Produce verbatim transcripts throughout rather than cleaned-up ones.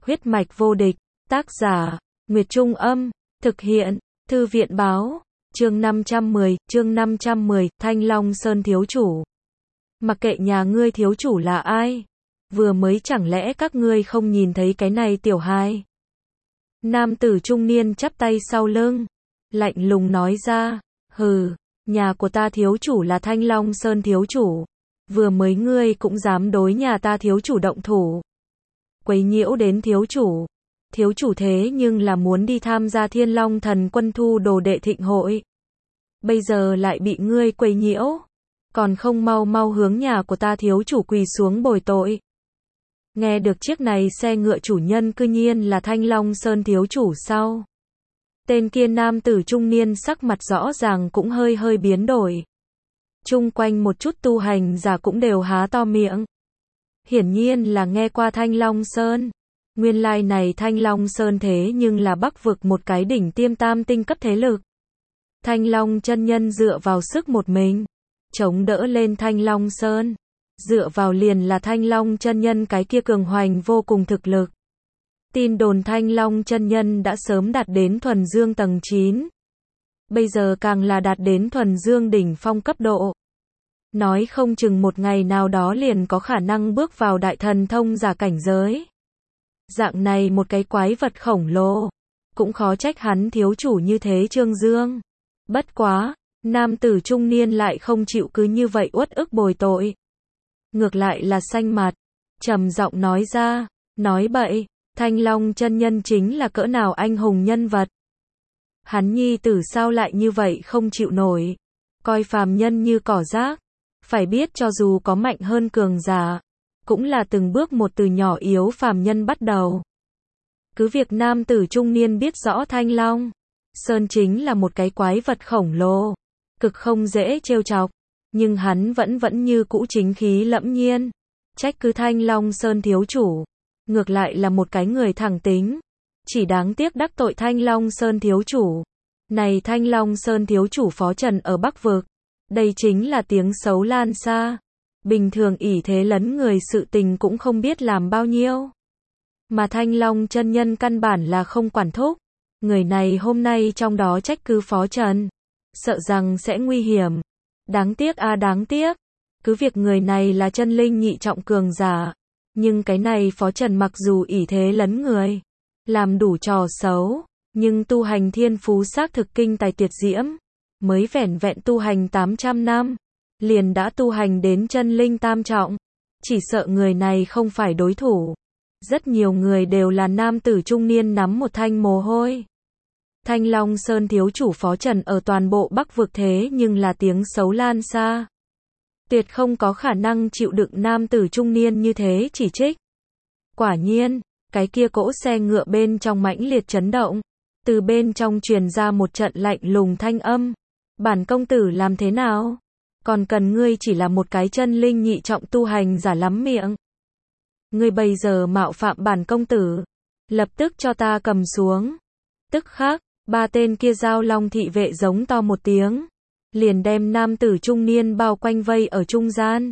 Huyết mạch vô địch, tác giả, Nguyệt Trung Âm, thực hiện, Thư viện Báo, chương năm trăm mười, chương năm trăm mười, Thanh Long Sơn thiếu chủ. Mặc kệ nhà ngươi thiếu chủ là ai, vừa mới chẳng lẽ các ngươi không nhìn thấy cái này tiểu hài. Nam tử trung niên chắp tay sau lưng, lạnh lùng nói ra, hừ, nhà của ta thiếu chủ là Thanh Long Sơn thiếu chủ, vừa mới ngươi cũng dám đối nhà ta thiếu chủ động thủ. Quấy nhiễu đến thiếu chủ, thiếu chủ thế nhưng là muốn đi tham gia Thiên Long Thần Quân thu đồ đệ thịnh hội. Bây giờ lại bị ngươi quấy nhiễu, còn không mau mau hướng nhà của ta thiếu chủ quỳ xuống bồi tội. Nghe được chiếc này xe ngựa chủ nhân cư nhiên là Thanh Long Sơn thiếu chủ sau. Tên kia nam tử trung niên sắc mặt rõ ràng cũng hơi hơi biến đổi. Chung quanh một chút tu hành giả cũng đều há to miệng. Hiển nhiên là nghe qua Thanh Long Sơn. Nguyên lai này Thanh Long Sơn thế nhưng là Bắc vực một cái đỉnh tiêm tam tinh cấp thế lực. Thanh Long chân nhân dựa vào sức một mình, chống đỡ lên Thanh Long Sơn. Dựa vào liền là Thanh Long chân nhân cái kia cường hoành vô cùng thực lực. Tin đồn Thanh Long chân nhân đã sớm đạt đến thuần dương tầng chín. Bây giờ càng là đạt đến thuần dương đỉnh phong cấp độ. Nói không chừng một ngày nào đó liền có khả năng bước vào đại thần thông giả cảnh giới. Dạng này một cái quái vật khổng lồ, cũng khó trách hắn thiếu chủ như thế trương dương. Bất quá, nam tử trung niên lại không chịu cứ như vậy uất ức bồi tội. Ngược lại là xanh mặt, trầm giọng nói ra, nói bậy, Thanh Long chân nhân chính là cỡ nào anh hùng nhân vật. Hắn nhi tử sao lại như vậy không chịu nổi, coi phàm nhân như cỏ rác. Phải biết cho dù có mạnh hơn cường giả, cũng là từng bước một từ nhỏ yếu phàm nhân bắt đầu. Cứ việc nam tử trung niên biết rõ Thanh Long Sơn chính là một cái quái vật khổng lồ, cực không dễ trêu chọc, nhưng hắn vẫn vẫn như cũ chính khí lẫm nhiên. Trách cứ Thanh Long Sơn thiếu chủ, ngược lại là một cái người thẳng tính. Chỉ đáng tiếc đắc tội Thanh Long Sơn thiếu chủ. Này Thanh Long Sơn thiếu chủ phó trần ở Bắc vực. Đây chính là tiếng xấu lan xa. Bình thường ỷ thế lấn người sự tình cũng không biết làm bao nhiêu. Mà Thanh Long chân nhân căn bản là không quản thúc. Người này hôm nay trong đó trách cứ phó trần, sợ rằng sẽ nguy hiểm. Đáng tiếc a à đáng tiếc. Cứ việc người này là chân linh nhị trọng cường giả. Nhưng cái này phó trần mặc dù ỷ thế lấn người, làm đủ trò xấu, nhưng tu hành thiên phú xác thực kinh tài tuyệt diễm. Mới vẻn vẹn tu hành tám trăm năm, liền đã tu hành đến chân linh tam trọng. Chỉ sợ người này không phải đối thủ. Rất nhiều người đều là nam tử trung niên nắm một thanh mồ hôi. Thanh Long Sơn thiếu chủ phó trần ở toàn bộ Bắc vực thế nhưng là tiếng xấu lan xa. Tuyệt không có khả năng chịu đựng nam tử trung niên như thế chỉ trích. Quả nhiên, cái kia cỗ xe ngựa bên trong mãnh liệt chấn động. Từ bên trong truyền ra một trận lạnh lùng thanh âm. Bản công tử làm thế nào? Còn cần ngươi chỉ là một cái chân linh nhị trọng tu hành giả lắm miệng. Ngươi bây giờ mạo phạm bản công tử, lập tức cho ta cầm xuống. Tức khắc, ba tên kia giao long thị vệ giống to một tiếng, liền đem nam tử trung niên bao quanh vây ở trung gian.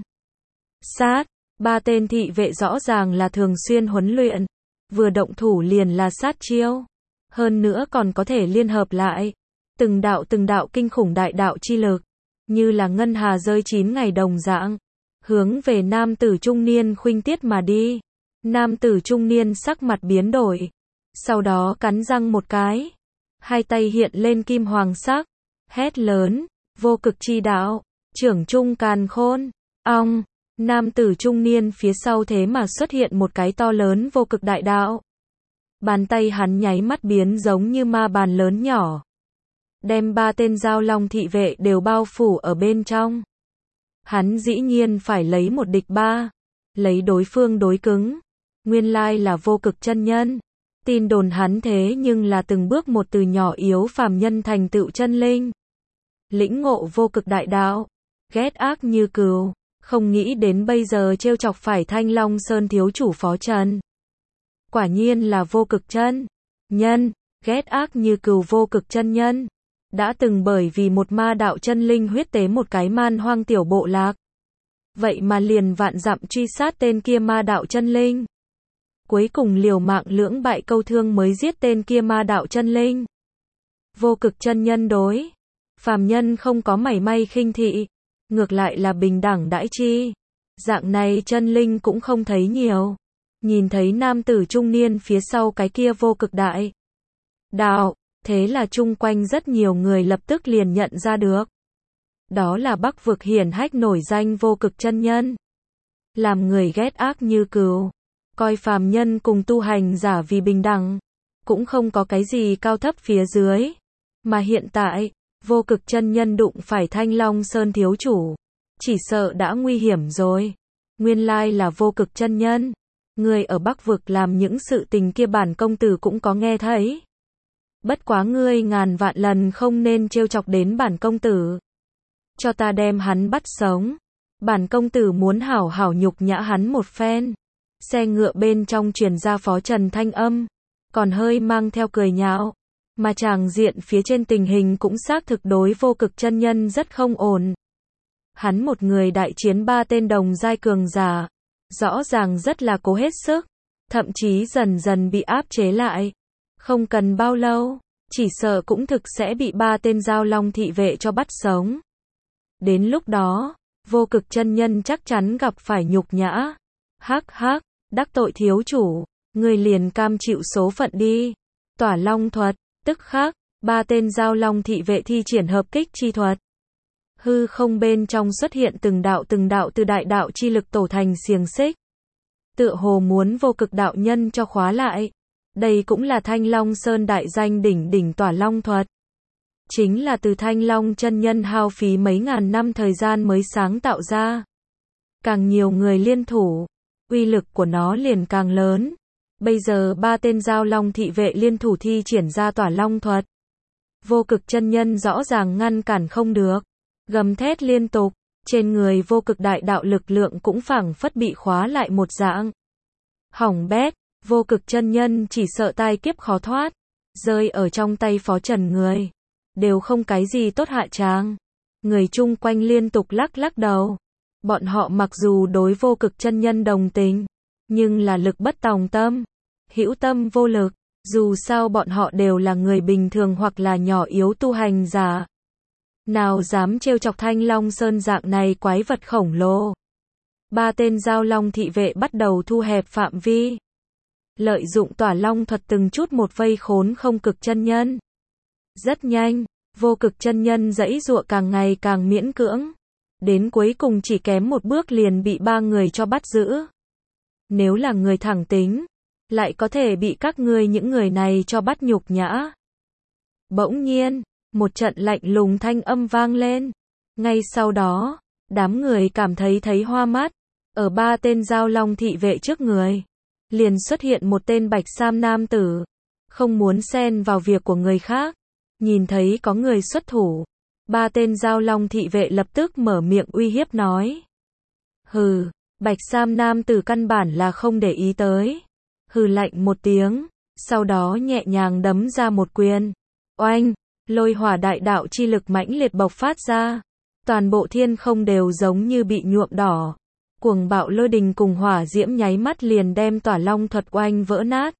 Sát, ba tên thị vệ rõ ràng là thường xuyên huấn luyện, vừa động thủ liền là sát chiêu, hơn nữa còn có thể liên hợp lại. Từng đạo từng đạo kinh khủng đại đạo chi lực, như là ngân hà rơi chín ngày đồng dạng, hướng về nam tử trung niên khuynh tiết mà đi. Nam tử trung niên sắc mặt biến đổi, sau đó cắn răng một cái, hai tay hiện lên kim hoàng sắc, hét lớn, vô cực chi đạo, trưởng trung càn khôn, ong, nam tử trung niên phía sau thế mà xuất hiện một cái to lớn vô cực đại đạo. Bàn tay hắn nháy mắt biến giống như ma bàn lớn nhỏ, đem ba tên giao long thị vệ đều bao phủ ở bên trong. Hắn dĩ nhiên phải lấy một địch ba, lấy đối phương đối cứng. Nguyên lai là vô cực chân nhân. Tin đồn hắn thế nhưng là từng bước một từ nhỏ yếu phàm nhân thành tựu chân linh. Lĩnh ngộ vô cực đại đạo, ghét ác như cừu, không nghĩ đến bây giờ trêu chọc phải Thanh Long Sơn thiếu chủ phó trần. Quả nhiên là vô cực chân nhân, ghét ác như cừu vô cực chân nhân. Đã từng bởi vì một ma đạo chân linh huyết tế một cái man hoang tiểu bộ lạc. Vậy mà liền vạn dặm truy sát tên kia ma đạo chân linh. cuối cùng liều mạng lưỡng bại câu thương mới giết tên kia ma đạo chân linh. Vô Cực chân nhân đối phàm nhân không có mảy may khinh thị, ngược lại là bình đẳng đãi chi. Dạng này chân linh cũng không thấy nhiều. Nhìn thấy nam tử trung niên phía sau cái kia vô cực đại đạo, thế là chung quanh rất nhiều người lập tức liền nhận ra được. Đó là Bắc vực hiển hách nổi danh vô cực chân nhân. Làm người ghét ác như cừu, coi phàm nhân cùng tu hành giả vì bình đẳng, cũng không có cái gì cao thấp phía dưới. Mà hiện tại, vô cực chân nhân đụng phải Thanh Long Sơn thiếu chủ, chỉ sợ đã nguy hiểm rồi. Nguyên lai là vô cực chân nhân. Ngươi ở Bắc vực làm những sự tình kia bản công tử cũng có nghe thấy. Bất quá ngươi ngàn vạn lần không nên trêu chọc đến bản công tử. Cho ta đem hắn bắt sống. Bản công tử muốn hảo hảo nhục nhã hắn một phen. Xe ngựa bên trong truyền ra Phó Trần thanh âm, còn hơi mang theo cười nhạo. Mà tràng diện phía trên tình hình cũng xác thực đối vô cực chân nhân rất không ổn. Hắn một người đại chiến ba tên đồng giai cường giả, rõ ràng rất là cố hết sức, thậm chí dần dần bị áp chế lại. Không cần bao lâu, chỉ sợ cũng thực sẽ bị ba tên giao long thị vệ cho bắt sống. Đến lúc đó, vô cực chân nhân chắc chắn gặp phải nhục nhã. Hắc hắc, đắc tội thiếu chủ, người liền cam chịu số phận đi. Tỏa long thuật, tức khắc, ba tên giao long thị vệ thi triển hợp kích chi thuật. Hư không bên trong xuất hiện từng đạo từng đạo từ đại đạo chi lực tổ thành xiềng xích. Tựa hồ muốn vô cực đạo nhân cho khóa lại. Đây cũng là Thanh Long Sơn đại danh đỉnh đỉnh tỏa long thuật. Chính là từ Thanh Long chân nhân hao phí mấy ngàn năm thời gian mới sáng tạo ra. Càng nhiều người liên thủ, uy lực của nó liền càng lớn. Bây giờ ba tên giao long thị vệ liên thủ thi triển ra tỏa long thuật. Vô cực chân nhân rõ ràng ngăn cản không được. Gầm thét liên tục, trên người vô cực đại đạo lực lượng cũng phảng phất bị khóa lại một dạng. Hỏng bét, vô cực chân nhân chỉ sợ tai kiếp khó thoát, rơi ở trong tay Phó Trần người, đều không cái gì tốt hạ tràng. Người chung quanh liên tục lắc lắc đầu. Bọn họ mặc dù đối vô cực chân nhân đồng tình, nhưng là lực bất tòng tâm, hữu tâm vô lực, dù sao bọn họ đều là người bình thường hoặc là nhỏ yếu tu hành giả. Nào dám trêu chọc Thanh Long Sơn dạng này quái vật khổng lồ. Ba tên giao long thị vệ bắt đầu thu hẹp phạm vi. Lợi dụng tỏa long thuật từng chút một vây khốn không cực chân nhân. Rất nhanh, vô cực chân nhân giãy giụa càng ngày càng miễn cưỡng. Đến cuối cùng chỉ kém một bước liền bị ba người cho bắt giữ. Nếu là người thẳng tính, lại có thể bị các ngươi những người này cho bắt nhục nhã. Bỗng nhiên, một trận lạnh lùng thanh âm vang lên. Ngay sau đó, đám người cảm thấy thấy hoa mắt. Ở ba tên giao long thị vệ trước người, liền xuất hiện một tên bạch sam nam tử. Không muốn xen vào việc của người khác. Nhìn thấy có người xuất thủ, ba tên giao long thị vệ lập tức mở miệng uy hiếp nói. Hừ, bạch sam nam tử căn bản là không để ý tới. Hừ lạnh một tiếng, sau đó nhẹ nhàng đấm ra một quyền. Oanh! Lôi hỏa đại đạo chi lực mãnh liệt bộc phát ra. Toàn bộ thiên không đều giống như bị nhuộm đỏ. Cuồng bạo lôi đình cùng hỏa diễm nháy mắt liền đem tỏa long thuật oanh vỡ nát.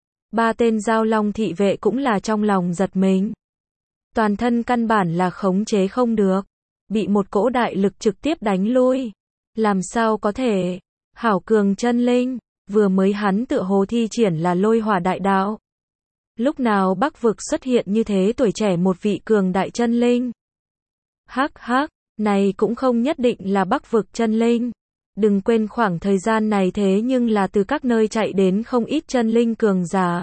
Ba tên giao long thị vệ cũng là trong lòng giật mình. Toàn thân căn bản là khống chế không được. Bị một cỗ đại lực trực tiếp đánh lui. Làm sao có thể? Hảo cường chân linh, vừa mới hắn tựa hồ thi triển là lôi hỏa đại đạo. Lúc nào Bắc vực xuất hiện như thế tuổi trẻ một vị cường đại chân linh? Hắc hắc, này cũng không nhất định là Bắc vực chân linh. Đừng quên khoảng thời gian này thế nhưng là từ các nơi chạy đến không ít chân linh cường giả.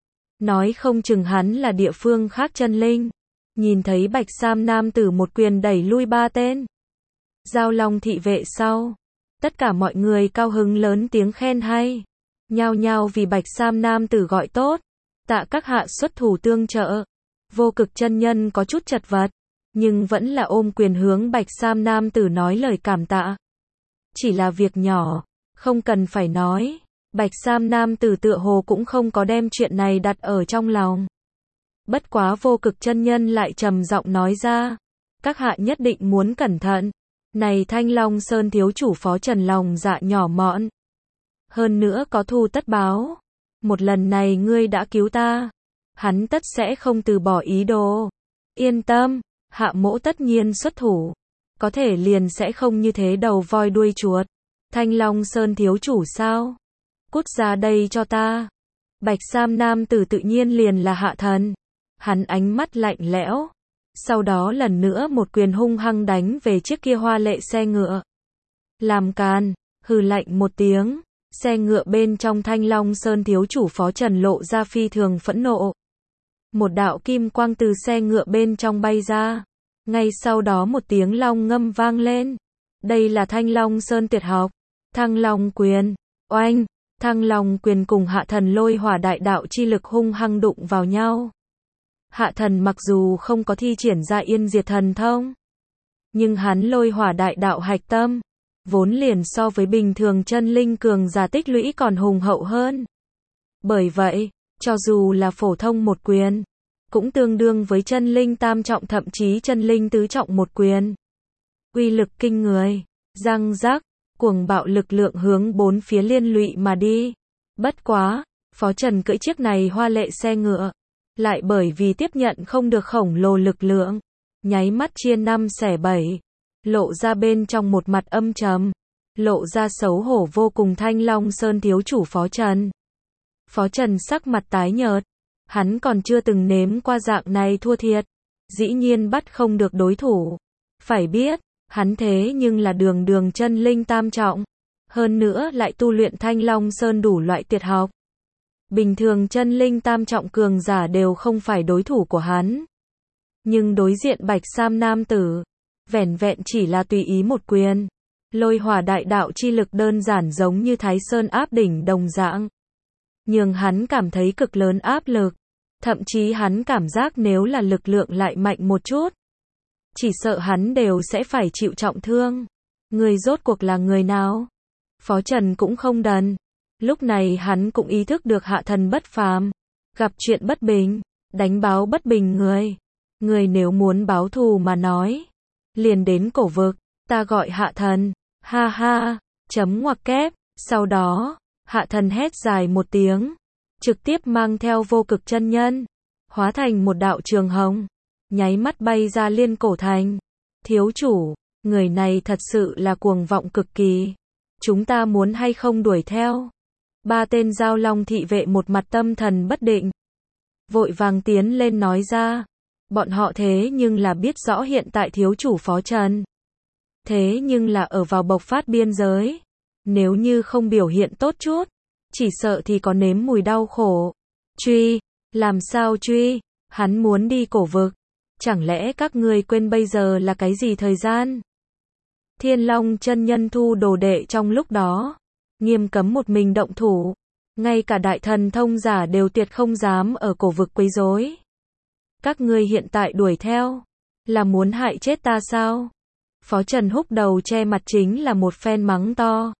Nói không chừng hắn là địa phương khác chân linh. Nhìn thấy bạch sam nam tử một quyền đẩy lui ba tên giao long thị vệ sau. Tất cả mọi người cao hứng lớn tiếng khen hay. Nhao nhao vì bạch sam nam tử gọi tốt. Tạ các hạ xuất thủ tương trợ. Vô cực chân nhân có chút chật vật, nhưng vẫn là ôm quyền hướng bạch sam nam tử nói lời cảm tạ. Chỉ là việc nhỏ, không cần phải nói. Bạch sam nam tử tựa hồ cũng không có đem chuyện này đặt ở trong lòng. Bất quá vô cực chân nhân lại trầm giọng nói ra. Các hạ nhất định muốn cẩn thận. Này Thanh Long Sơn thiếu chủ Phó Trần lòng dạ nhỏ mọn. hơn nữa có thù tất báo. Một lần này ngươi đã cứu ta, hắn tất sẽ không từ bỏ ý đồ. Yên tâm, Hạ Mỗ tất nhiên xuất thủ, có thể liền sẽ không như thế đầu voi đuôi chuột. Thanh Long Sơn thiếu chủ sao? Cút ra đây cho ta. Bạch sam nam tử tự nhiên liền là Hạ Thần. Hắn ánh mắt lạnh lẽo, sau đó lần nữa một quyền hung hăng đánh về chiếc kia hoa lệ xe ngựa. Làm càn, hừ lạnh một tiếng, xe ngựa bên trong Thanh Long Sơn thiếu chủ Phó Trần lộ ra phi thường phẫn nộ. Một đạo kim quang từ xe ngựa bên trong bay ra, ngay sau đó một tiếng long ngâm vang lên. Đây là Thanh Long Sơn tuyệt học, Thăng Long quyền. Oanh, Thăng Long quyền cùng Hạ Thần lôi hỏa đại đạo chi lực hung hăng đụng vào nhau. Hạ Thần mặc dù không có thi triển ra yên diệt thần thông, nhưng hắn lôi hỏa đại đạo hạch tâm, vốn liền so với bình thường chân linh cường giả tích lũy còn hùng hậu hơn. Bởi vậy, cho dù là phổ thông một quyền, cũng tương đương với chân linh tam trọng thậm chí chân linh tứ trọng một quyền. Uy lực kinh người, răng rắc, cuồng bạo lực lượng hướng bốn phía liên lụy mà đi. Bất quá, Phó Trần cưỡi chiếc này hoa lệ xe ngựa, lại bởi vì tiếp nhận không được khổng lồ lực lượng, nháy mắt chia năm xẻ bảy, lộ ra bên trong một mặt âm trầm, lộ ra xấu hổ vô cùng. Thanh Long Sơn thiếu chủ Phó Trần. Phó Trần sắc mặt tái nhợt, hắn còn chưa từng nếm qua dạng này thua thiệt, dĩ nhiên bắt không được đối thủ. Phải biết, hắn thế nhưng là đường đường chân linh tam trọng, hơn nữa lại tu luyện Thanh Long Sơn đủ loại tuyệt học. Bình thường chân linh tam trọng cường giả đều không phải đối thủ của hắn. Nhưng đối diện Bạch Sam nam tử, vẻn vẹn chỉ là tùy ý một quyền, lôi hỏa đại đạo chi lực đơn giản giống như Thái Sơn áp đỉnh đồng dạng, nhưng hắn cảm thấy cực lớn áp lực, thậm chí hắn cảm giác nếu là lực lượng lại mạnh một chút, chỉ sợ hắn đều sẽ phải chịu trọng thương. Người rốt cuộc là người nào? Phó Trần cũng không đần, lúc này hắn cũng ý thức được Hạ Thần bất phàm, gặp chuyện bất bình, đánh báo bất bình người. Người nếu muốn báo thù mà nói, liền đến cổ vực, ta gọi Hạ Thần. Ha ha, chấm ngoặc kép. Sau đó, Hạ Thần hét dài một tiếng, trực tiếp mang theo vô cực chân nhân, hóa thành một đạo trường hồng, nháy mắt bay ra Liên Cổ Thành. Thiếu chủ, người này thật sự là cuồng vọng cực kỳ, chúng ta muốn hay không đuổi theo? Ba tên Giao Long thị vệ một mặt tâm thần bất định, vội vàng tiến lên nói ra, bọn họ thế nhưng là biết rõ hiện tại thiếu chủ Phó Trần, thế nhưng là ở vào bộc phát biên giới, nếu như không biểu hiện tốt chút, chỉ sợ thì có nếm mùi đau khổ. Truy, làm sao truy? Hắn muốn đi cổ vực, chẳng lẽ các ngươi quên bây giờ là cái gì thời gian? Thiên Long chân nhân thu đồ đệ trong lúc đó, nghiêm cấm một mình động thủ, ngay cả đại thần thông giả đều tuyệt không dám ở cổ vực quấy rối. Các ngươi hiện tại đuổi theo, là muốn hại chết ta sao? Phó Trần húc đầu che mặt chính là một phen mắng to.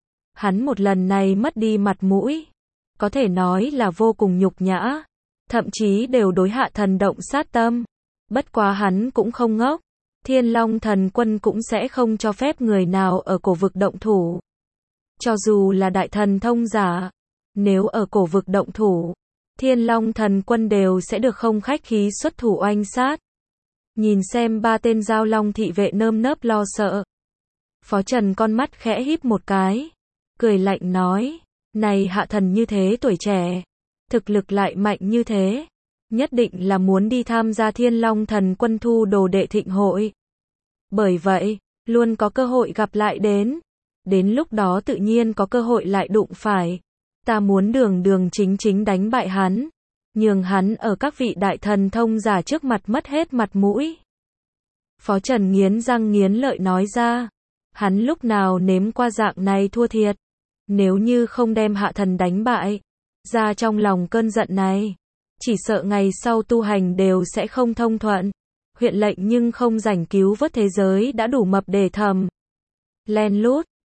Hắn một lần này mất đi mặt mũi, có thể nói là vô cùng nhục nhã, thậm chí đều đối Hạ Thần động sát tâm. Bất quá hắn cũng không ngốc, Thiên Long thần quân cũng sẽ không cho phép người nào ở cổ vực động thủ. Cho dù là đại thần thông giả, nếu ở cổ vực động thủ, Thiên Long thần quân đều sẽ được không khách khí xuất thủ oanh sát. Nhìn xem ba tên Giao Long thị vệ nơm nớp lo sợ, Phó Trần con mắt khẽ híp một cái, cười lạnh nói, này Hạ Thần như thế tuổi trẻ, thực lực lại mạnh như thế, nhất định là muốn đi tham gia Thiên Long thần quân thu đồ đệ thịnh hội. Bởi vậy, luôn có cơ hội gặp lại đến, đến lúc đó tự nhiên có cơ hội lại đụng phải. Ta muốn đường đường chính chính đánh bại hắn, nhường hắn ở các vị đại thần thông giả trước mặt mất hết mặt mũi. Phó Trần nghiến răng nghiến lợi nói ra, hắn lúc nào nếm qua dạng này thua thiệt, nếu như không đem Hạ Thần đánh bại, ra trong lòng cơn giận này, chỉ sợ ngày sau tu hành đều sẽ không thông thuận. Huyện lệnh nhưng không rảnh cứu vớt thế giới đã đủ mập để thầm. Len lút,